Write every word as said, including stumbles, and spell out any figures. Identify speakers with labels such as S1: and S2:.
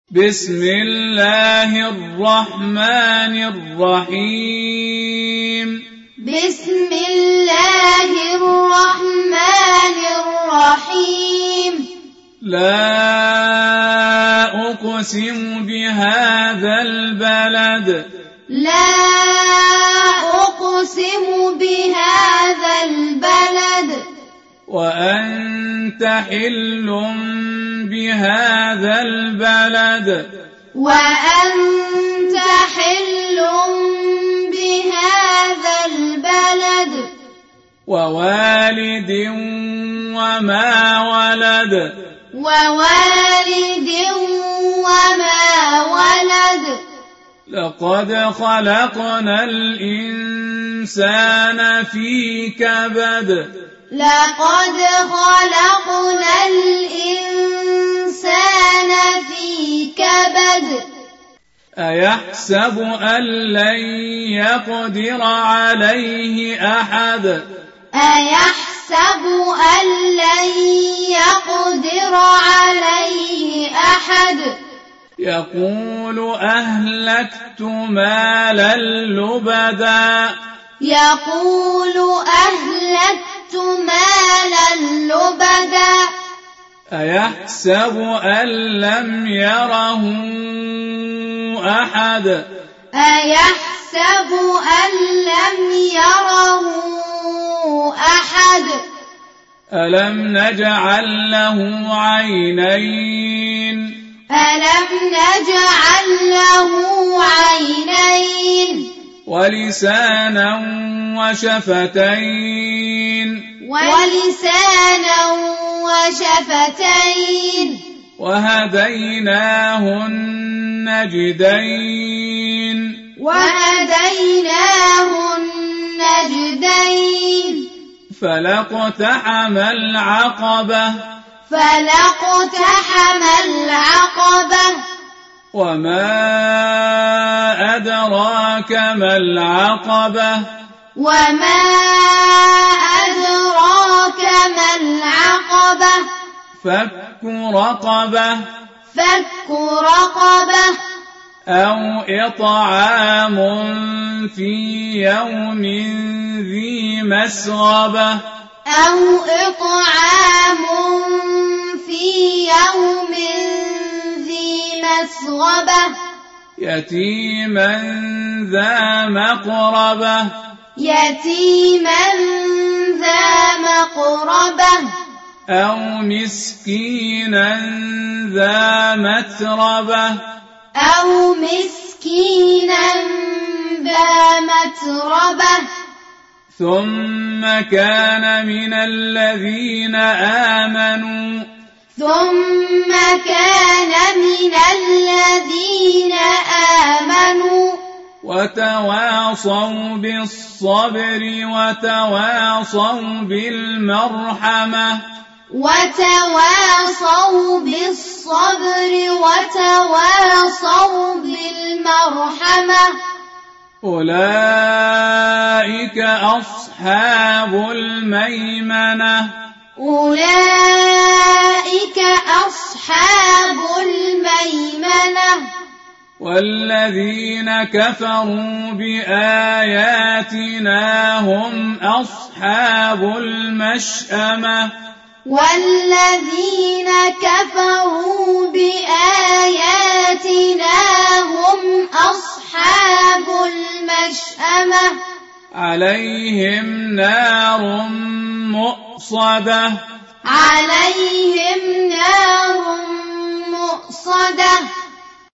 S1: بسم الله الرحمن الرحيم
S2: بسم الله الرحمن الرحيم
S1: لا أقسم بهذا البلد
S2: لا أقسم بهذا البلد
S1: وأنت حل بهذا البلد
S2: وأنت حل بهذا البلد
S1: ووالد وما ولد
S2: ووالد وما ولد
S1: لقد خلقنا الإنسان في كبد
S2: لقد خلقنا الإنسان في كبد
S1: أيحسب أن لن يقدر عليه أحد
S2: أيحسب أن لن يقدر عليه أحد
S1: يقول أهلكت مالا لبدا
S2: يقول أهلكت مالا لبدا
S1: أيحسب أن لم يره أحد
S2: أيحسب أن لم يره أحد
S1: ألم نجعل له عينين
S2: ألم نجعل له عينين
S1: ولسانا وشفتين
S2: ولسانا وشفتين
S1: وهديناه النجدين
S2: وهديناه النجدين
S1: فلاقتحم العقبة
S2: فلاقتحم العقبة
S1: وما أدراك ما العقبة
S2: وما أدراك ما العقبة
S1: فك رقبة
S2: فك رقبة
S1: أو إطعام في يوم ذي مسغبة
S2: أو إطعام في يوم ذي مسغبة
S1: يتيما ذا مقربة
S2: يتيما ذا مقربة
S1: أو مسكينا ذا متربة
S2: أو مسكينا ذا متربة
S1: ثم كان من الذين آمنوا
S2: ثم كان من الذين آمنوا
S1: وتواصوا بالصبر وتواصوا بالمرحمة
S2: وتواصوا بالصبر وتواصوا بالمرحمة
S1: أولئك أصحاب الميمنة
S2: أولئك أصحاب الميمنة
S1: والذين كفروا بآياتنا هم أصحاب المشأمة
S2: والذين كفروا بآياتنا هم أصحاب المشأمة
S1: عليهم نار مؤصدة
S2: عليهم